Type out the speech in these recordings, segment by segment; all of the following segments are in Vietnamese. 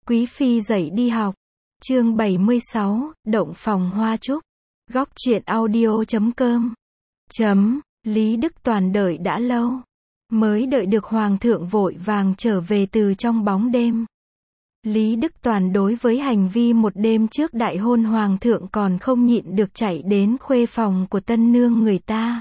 Quý phi dậy đi học. Chương 76, Động phòng hoa trúc. Góc truyện audio.com. Lý Đức Toàn đợi đã lâu. Mới đợi được hoàng thượng vội vàng trở về từ trong bóng đêm. Lý Đức Toàn đối với hành vi một đêm trước đại hôn hoàng thượng còn không nhịn được chạy đến khuê phòng của tân nương người ta.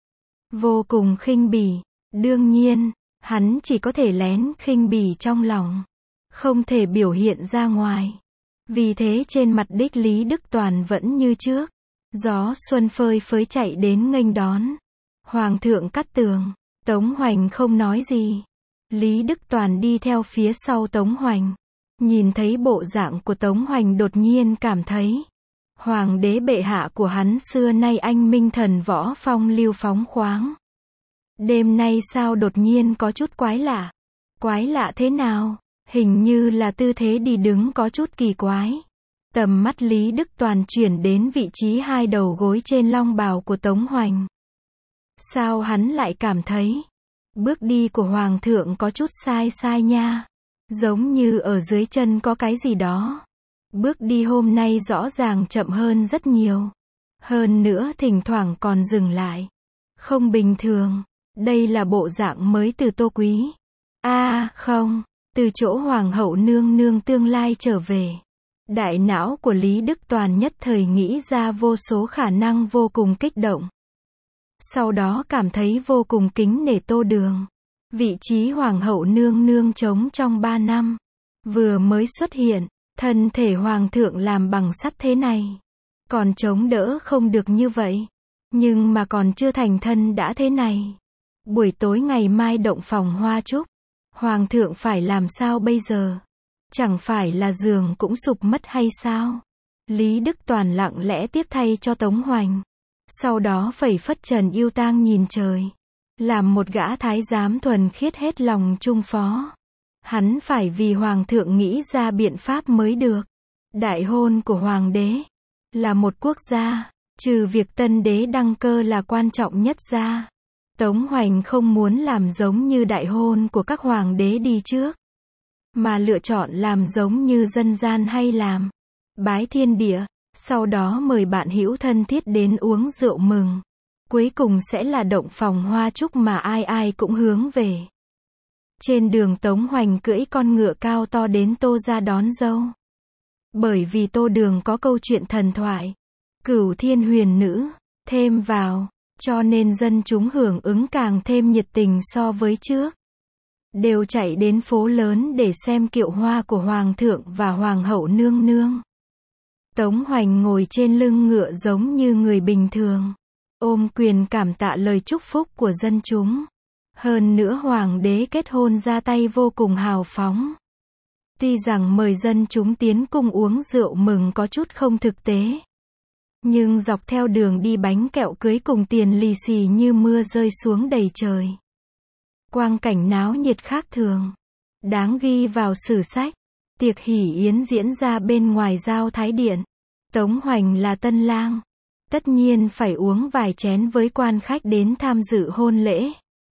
Vô cùng khinh bỉ. Đương nhiên, hắn chỉ có thể lén khinh bỉ trong lòng, không thể biểu hiện ra ngoài. Vì thế trên mặt đích Lý Đức Toàn vẫn như trước. Gió xuân phơi phới chạy đến nghênh đón. Hoàng thượng cắt tường. Tống Hoành không nói gì. Lý Đức Toàn đi theo phía sau Tống Hoành. Nhìn thấy bộ dạng của Tống Hoành đột nhiên cảm thấy hoàng đế bệ hạ của hắn xưa nay anh minh thần võ phong lưu phóng khoáng. Đêm nay sao đột nhiên có chút quái lạ. Quái lạ thế nào? Hình như là tư thế đi đứng có chút kỳ quái. Tầm mắt Lý Đức Toàn chuyển đến vị trí hai đầu gối trên long bào của Tống Hoành. Sao hắn lại cảm thấy bước đi của hoàng thượng có chút sai sai nha. Giống như ở dưới chân có cái gì đó. Bước đi hôm nay rõ ràng chậm hơn rất nhiều. Hơn nữa thỉnh thoảng còn dừng lại. Không bình thường. Đây là bộ dạng mới từ Tô Quý. Không. Từ chỗ hoàng hậu nương nương tương lai trở về. Đại não của Lý Đức Toàn nhất thời nghĩ ra vô số khả năng vô cùng kích động. Sau đó cảm thấy vô cùng kính nể Tô Đường. Vị trí hoàng hậu nương nương trống trong 3 năm. Vừa mới xuất hiện, thân thể hoàng thượng làm bằng sắt thế này. Còn chống đỡ không được như vậy. Nhưng mà còn chưa thành thân đã thế này. Buổi tối ngày mai động phòng hoa trúc. Hoàng thượng phải làm sao bây giờ? Chẳng phải là giường cũng sụp mất hay sao? Lý Đức Toàn lặng lẽ tiếp thay cho Tống Hoành. Sau đó phẩy phất trần yêu tang nhìn trời. Làm một gã thái giám thuần khiết hết lòng trung phó. Hắn phải vì hoàng thượng nghĩ ra biện pháp mới được. Đại hôn của hoàng đế là một quốc gia, trừ việc tân đế đăng cơ là quan trọng nhất ra. Tống Hoành không muốn làm giống như đại hôn của các hoàng đế đi trước, mà lựa chọn làm giống như dân gian hay làm. Bái thiên địa, sau đó mời bạn hữu thân thiết đến uống rượu mừng. Cuối cùng sẽ là động phòng hoa trúc mà ai ai cũng hướng về. Trên đường Tống Hoành cưỡi con ngựa cao to đến Tô gia đón dâu. Bởi vì Tô Đường có câu chuyện thần thoại Cửu Thiên Huyền Nữ thêm vào, cho nên dân chúng hưởng ứng càng thêm nhiệt tình so với trước. Đều chạy đến phố lớn để xem kiệu hoa của hoàng thượng và hoàng hậu nương nương. Tống Hoành ngồi trên lưng ngựa giống như người bình thường, ôm quyền cảm tạ lời chúc phúc của dân chúng. Hơn nữa hoàng đế kết hôn ra tay vô cùng hào phóng. Tuy rằng mời dân chúng tiến cung uống rượu mừng có chút không thực tế. Nhưng dọc theo đường đi bánh kẹo cưới cùng tiền lì xì như mưa rơi xuống đầy trời. Quang cảnh náo nhiệt khác thường. Đáng ghi vào sử sách. Tiệc hỷ yến diễn ra bên ngoài Giao Thái Điện. Tống Hoành là tân lang. Tất nhiên phải uống vài chén với quan khách đến tham dự hôn lễ.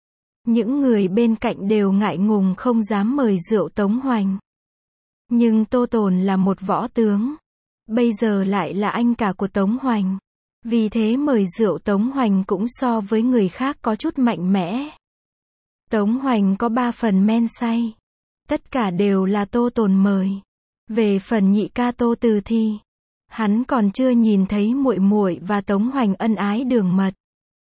Những người bên cạnh đều ngại ngùng không dám mời rượu Tống Hoành. Nhưng Tô Tồn là một võ tướng. Bây giờ lại là anh cả của Tống Hoành. Vì thế mời rượu Tống Hoành cũng so với người khác có chút mạnh mẽ. Tống Hoành có 3 phần men say. Tất cả đều là Tô Tồn mời. Về phần nhị ca Tô Từ Thi, hắn còn chưa nhìn thấy muội muội và Tống Hoành ân ái đường mật.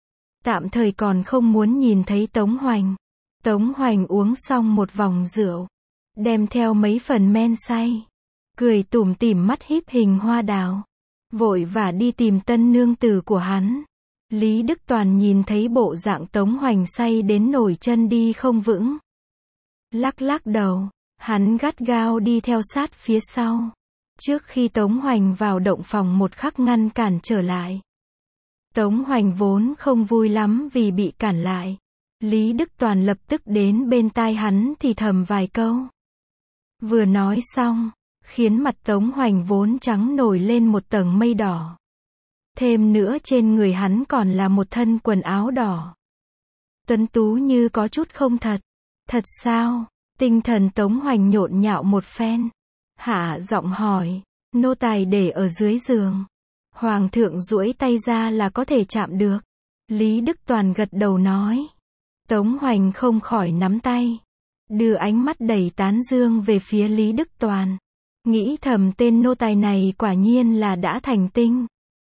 Tạm thời còn không muốn nhìn thấy Tống Hoành. Tống Hoành uống xong một vòng rượu, đem theo mấy phần men say, cười tủm tỉm mắt híp hình hoa đào, vội vã đi tìm tân nương tử của hắn. Lý Đức Toàn nhìn thấy bộ dạng Tống Hoành say đến nổi chân đi không vững. Lắc lắc đầu, hắn gắt gao đi theo sát phía sau. Trước khi Tống Hoành vào động phòng một khắc ngăn cản trở lại. Tống Hoành vốn không vui lắm vì bị cản lại. Lý Đức Toàn lập tức đến bên tai hắn thì thầm vài câu. Vừa nói xong, khiến mặt Tống Hoành vốn trắng nổi lên một tầng mây đỏ. Thêm nữa trên người hắn còn là một thân quần áo đỏ. Tuấn tú như có chút không thật. Thật sao? Tinh thần Tống Hoành nhộn nhạo một phen. hạ giọng hỏi, nô tài để ở dưới giường. Hoàng thượng duỗi tay ra là có thể chạm được. Lý Đức Toàn gật đầu nói. Tống Hoành không khỏi nắm tay, đưa ánh mắt đầy tán dương về phía Lý Đức Toàn. Nghĩ thầm tên nô tài này quả nhiên là đã thành tinh.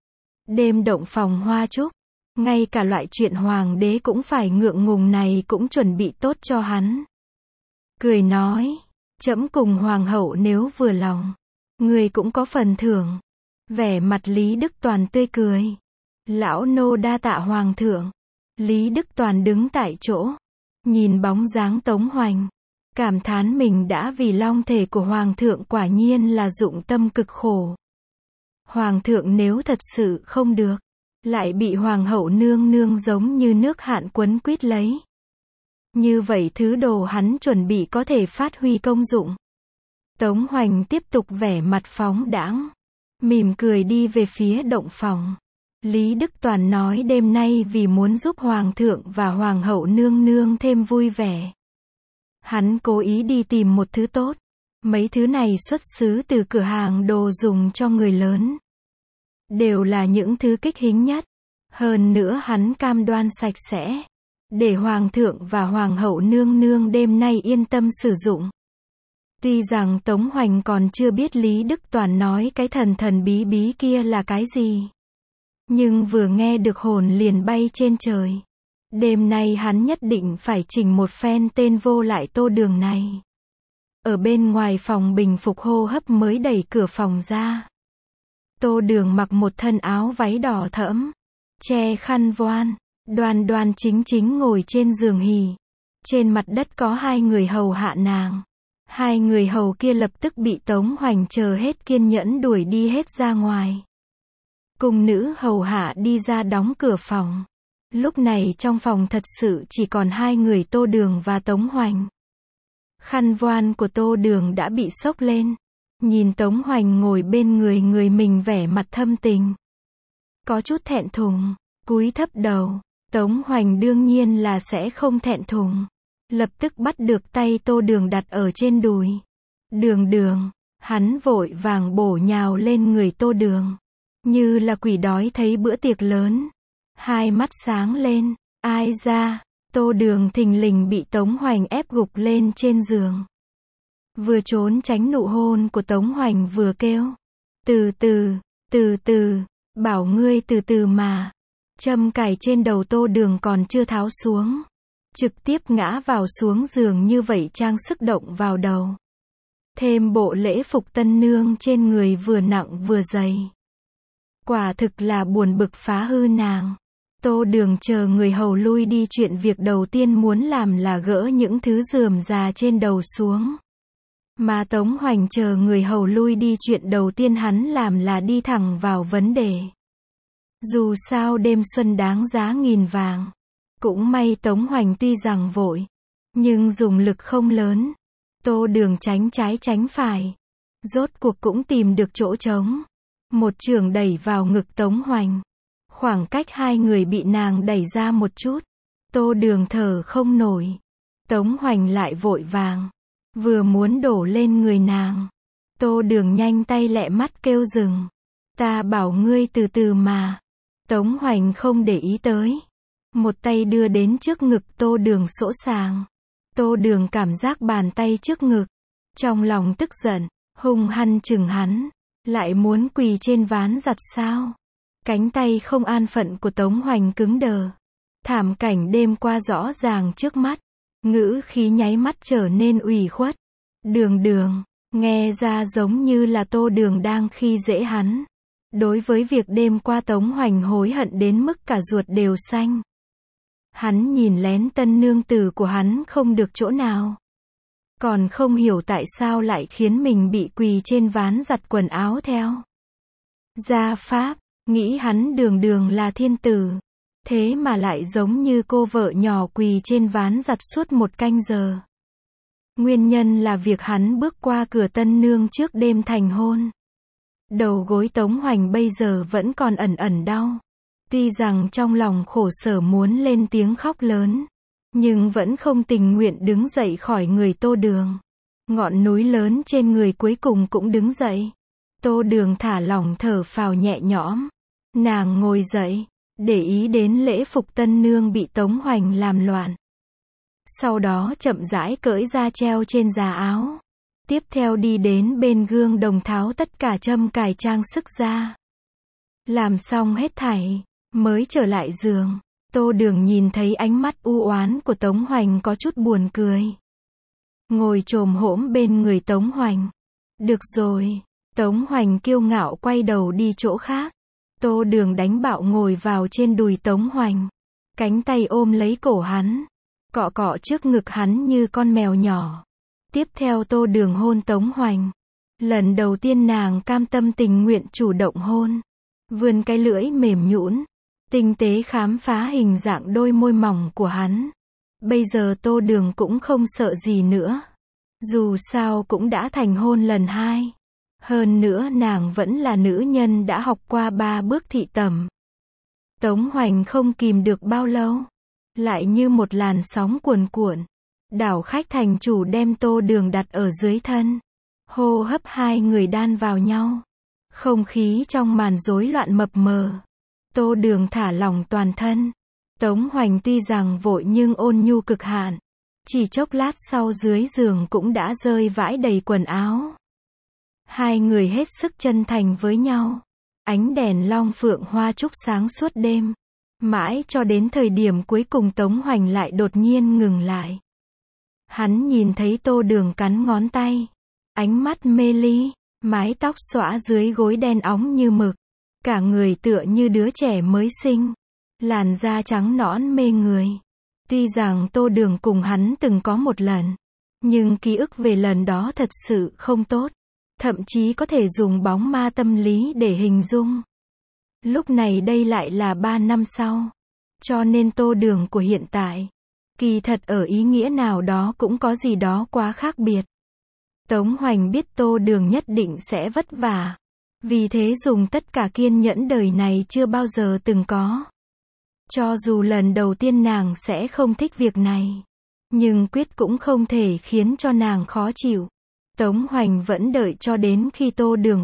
Đêm động phòng hoa trúc, ngay cả loại chuyện hoàng đế cũng phải ngượng ngùng này cũng chuẩn bị tốt cho hắn. Cười nói, trẫm cùng hoàng hậu nếu vừa lòng, người cũng có phần thưởng. Vẻ mặt Lý Đức Toàn tươi cười. Lão nô đa tạ hoàng thượng. Lý Đức Toàn đứng tại chỗ, nhìn bóng dáng Tống Hoành, cảm thán mình đã vì long thể của hoàng thượng quả nhiên là dụng tâm cực khổ. Hoàng thượng nếu thật sự không được, lại bị hoàng hậu nương nương giống như nước hạn quấn quýt lấy. Như vậy thứ đồ hắn chuẩn bị có thể phát huy công dụng. Tống Hoành tiếp tục vẻ mặt phóng đãng, mỉm cười đi về phía động phòng. Lý Đức Toàn nói đêm nay vì muốn giúp hoàng thượng và hoàng hậu nương nương thêm vui vẻ, hắn cố ý đi tìm một thứ tốt. Mấy thứ này xuất xứ từ cửa hàng đồ dùng cho người lớn, đều là những thứ kích hính nhất. Hơn nữa hắn cam đoan sạch sẽ, để hoàng thượng và hoàng hậu nương nương đêm nay yên tâm sử dụng. Tuy rằng Tống Hoành còn chưa biết Lý Đức Toàn nói cái thần thần bí bí kia là cái gì, nhưng vừa nghe được hồn liền bay trên trời. Đêm nay hắn nhất định phải chỉnh một phen tên vô lại Tô Đường này. Ở bên ngoài phòng bình phục hô hấp mới đẩy cửa phòng ra. Tô Đường mặc một thân áo váy đỏ thẫm, che khăn voan, đoan đoan chính chính ngồi trên giường hỉ. Trên mặt đất có hai người hầu hạ nàng. Hai người hầu kia lập tức bị Tống Hoành chờ hết kiên nhẫn đuổi đi hết ra ngoài. Cung nữ hầu hạ đi ra đóng cửa phòng. Lúc này trong phòng thật sự chỉ còn hai người Tô Đường và Tống Hoành. Khăn voan của Tô Đường đã bị xốc lên. Nhìn Tống Hoành ngồi bên người mình vẻ mặt thâm tình, có chút thẹn thùng, cúi thấp đầu. Tống Hoành đương nhiên là sẽ không thẹn thùng. Lập tức bắt được tay Tô Đường đặt ở trên đùi. Đường Đường, hắn vội vàng bổ nhào lên người Tô Đường, như là quỷ đói thấy bữa tiệc lớn. Hai mắt sáng lên, ai ra, Tô Đường thình lình bị Tống Hoành ép gục lên trên giường. Vừa trốn tránh nụ hôn của Tống Hoành vừa kêu, từ từ, bảo ngươi từ từ mà. Châm cài trên đầu Tô Đường còn chưa tháo xuống, trực tiếp ngã vào xuống giường như vậy trang sức động vào đầu. Thêm bộ lễ phục tân nương trên người vừa nặng vừa dày. Quả thực là buồn bực phá hư nàng. Tô Đường chờ người hầu lui đi, chuyện việc đầu tiên muốn làm là gỡ những thứ rườm rà trên đầu xuống. Mà Tống Hoành chờ người hầu lui đi, chuyện đầu tiên hắn làm là đi thẳng vào vấn đề. Dù sao đêm xuân đáng giá nghìn vàng. Cũng may Tống Hoành tuy rằng vội, nhưng dùng lực không lớn. Tô Đường tránh trái tránh phải, rốt cuộc cũng tìm được chỗ trống. Một chưởng đẩy vào ngực Tống Hoành. Khoảng cách hai người bị nàng đẩy ra một chút. Tô Đường thở không nổi. Tống Hoành lại vội vàng, vừa muốn đổ lên người nàng. Tô Đường nhanh tay lẹ mắt kêu dừng. Ta bảo ngươi từ từ mà. Tống Hoành không để ý tới. Một tay đưa đến trước ngực Tô Đường sỗ sàng. Tô Đường cảm giác bàn tay trước ngực. Trong lòng tức giận, hung hăng chừng hắn. Lại muốn quỳ trên ván giặt sao? Cánh tay không an phận của Tống Hoành cứng đờ. Thảm cảnh đêm qua rõ ràng trước mắt. Ngữ khí nháy mắt trở nên ủy khuất. Đường Đường, nghe ra giống như là Tô Đường đang khi dễ hắn. Đối với việc đêm qua Tống Hoành hối hận đến mức cả ruột đều xanh. Hắn nhìn lén tân nương tử của hắn không được chỗ nào. Còn không hiểu tại sao lại khiến mình bị quỳ trên ván giặt quần áo theo gia pháp, nghĩ hắn Đường Đường là thiên tử. Thế mà lại giống như cô vợ nhỏ quỳ trên ván giặt suốt một canh giờ. Nguyên nhân là việc hắn bước qua cửa tân nương trước đêm thành hôn. Đầu gối Tống Hoành bây giờ vẫn còn ẩn ẩn đau. Tuy rằng trong lòng khổ sở muốn lên tiếng khóc lớn, nhưng vẫn không tình nguyện đứng dậy khỏi người Tô Đường. Ngọn núi lớn trên người cuối cùng cũng đứng dậy. Tô Đường thả lỏng thở phào nhẹ nhõm. Nàng ngồi dậy, để ý đến lễ phục tân nương bị Tống Hoành làm loạn. Sau đó chậm rãi cởi ra treo trên giá áo. Tiếp theo đi đến bên gương đồng tháo tất cả châm cài trang sức ra. Làm xong hết thảy, mới trở lại giường. Tô Đường nhìn thấy ánh mắt u oán của Tống Hoành có chút buồn cười. Ngồi chồm hổm bên người Tống Hoành. Được rồi. Tống Hoành kiêu ngạo quay đầu đi chỗ khác. Tô Đường đánh bạo ngồi vào trên đùi Tống Hoành. Cánh tay ôm lấy cổ hắn. Cọ cọ trước ngực hắn như con mèo nhỏ. Tiếp theo Tô Đường hôn Tống Hoành. Lần đầu tiên nàng cam tâm tình nguyện chủ động hôn. Vươn cái lưỡi mềm nhũn, tinh tế khám phá hình dạng đôi môi mỏng của hắn. Bây giờ Tô Đường cũng không sợ gì nữa. Dù sao cũng đã thành hôn lần 2. Hơn nữa nàng vẫn là nữ nhân đã học qua 3 bước thị tẩm. Tống Hoành không kìm được bao lâu. Lại như một làn sóng cuồn cuộn. Đảo khách thành chủ đem Tô Đường đặt ở dưới thân. Hô hấp hai người đan vào nhau. Không khí trong màn rối loạn mập mờ. Tô Đường thả lỏng toàn thân. Tống Hoành tuy rằng vội nhưng ôn nhu cực hạn. Chỉ chốc lát sau dưới giường cũng đã rơi vãi đầy quần áo. Hai người hết sức chân thành với nhau. Ánh đèn long phượng hoa trúc sáng suốt đêm. Mãi cho đến thời điểm cuối cùng Tống Hoành lại đột nhiên ngừng lại. Hắn nhìn thấy Tô Đường cắn ngón tay. Ánh mắt mê ly. Mái tóc xõa dưới gối đen óng như mực. Cả người tựa như đứa trẻ mới sinh. Làn da trắng nõn mê người. Tuy rằng Tô Đường cùng hắn từng có một lần. Nhưng ký ức về lần đó thật sự không tốt. Thậm chí có thể dùng bóng ma tâm lý để hình dung. Lúc này đây lại là 3 năm sau. Cho nên Tô Đường của hiện tại. Kỳ thật ở ý nghĩa nào đó cũng có gì đó quá khác biệt. Tống Hoành biết Tô Đường nhất định sẽ vất vả. Vì thế dùng tất cả kiên nhẫn đời này chưa bao giờ từng có. Cho dù lần đầu tiên nàng sẽ không thích việc này. Nhưng quyết cũng không thể khiến cho nàng khó chịu. Tống Hoành vẫn đợi cho đến khi Tô Đường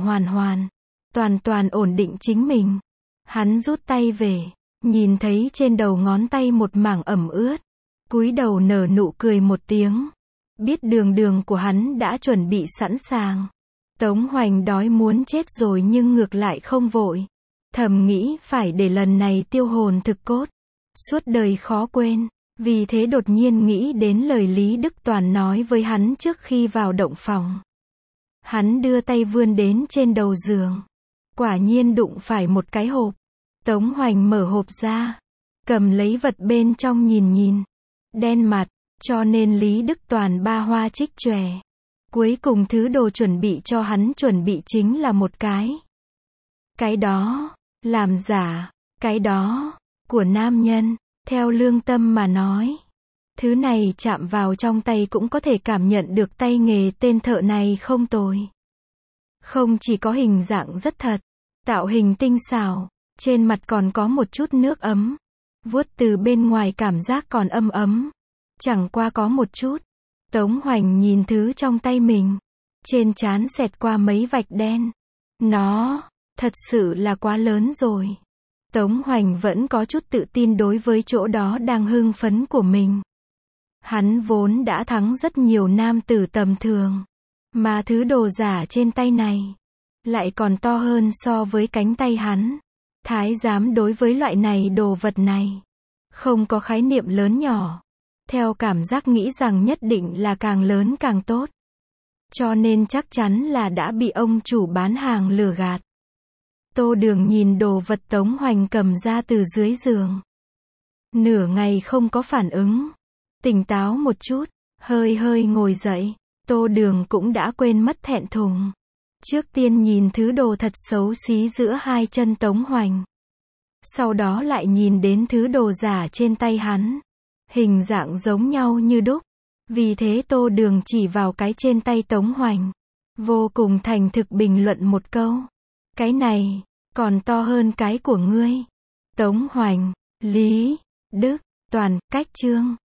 hoàn toàn ổn định chính mình. Hắn rút tay về. Nhìn thấy trên đầu ngón tay một mảng ẩm ướt. Cúi đầu nở nụ cười một tiếng. Biết đường của hắn đã chuẩn bị sẵn sàng. Tống Hoành đói muốn chết rồi nhưng ngược lại không vội. Thầm nghĩ phải để lần này tiêu hồn thực cốt. Suốt đời khó quên. Vì thế đột nhiên nghĩ đến lời Lý Đức Toàn nói với hắn trước khi vào động phòng. Hắn đưa tay vươn đến trên đầu giường. Quả nhiên đụng phải một cái hộp. Tống Hoành mở hộp ra. Cầm lấy vật bên trong nhìn. Đen mặt. Cho nên Lý Đức Toàn ba hoa trích chòe. Cuối cùng thứ đồ chuẩn bị cho hắn chuẩn bị chính là một cái. Cái đó, làm giả, cái đó, của nam nhân, theo lương tâm mà nói. Thứ này chạm vào trong tay cũng có thể cảm nhận được tay nghề tên thợ này không tồi. Không chỉ có hình dạng rất thật, tạo hình tinh xảo, trên mặt còn có một chút nước ấm. Vuốt từ bên ngoài cảm giác còn ấm. Chẳng qua có một chút. Tống Hoành nhìn thứ trong tay mình. Trên trán xẹt qua mấy vạch đen. Nó, thật sự là quá lớn rồi. Tống Hoành vẫn có chút tự tin đối với chỗ đó đang hưng phấn của mình. Hắn vốn đã thắng rất nhiều nam tử tầm thường. Mà thứ đồ giả trên tay này lại còn to hơn so với cánh tay hắn. Thái giám đối với loại này đồ vật này không có khái niệm lớn nhỏ. Theo cảm giác nghĩ rằng nhất định là càng lớn càng tốt. Cho nên chắc chắn là đã bị ông chủ bán hàng lừa gạt. Tô Đường nhìn đồ vật Tống Hoành cầm ra từ dưới giường. Nửa ngày không có phản ứng. Tỉnh táo một chút, hơi ngồi dậy. Tô Đường cũng đã quên mất thẹn thùng. Trước tiên nhìn thứ đồ thật xấu xí giữa hai chân Tống Hoành. Sau đó lại nhìn đến thứ đồ giả trên tay hắn. Hình dạng giống nhau như đúc. Vì thế Tô Đường chỉ vào cái trên tay Tống Hoành. Vô cùng thành thực bình luận một câu. Cái này, còn to hơn cái của ngươi. Tống Hoành, Lý, Đức, Toàn, cách chương.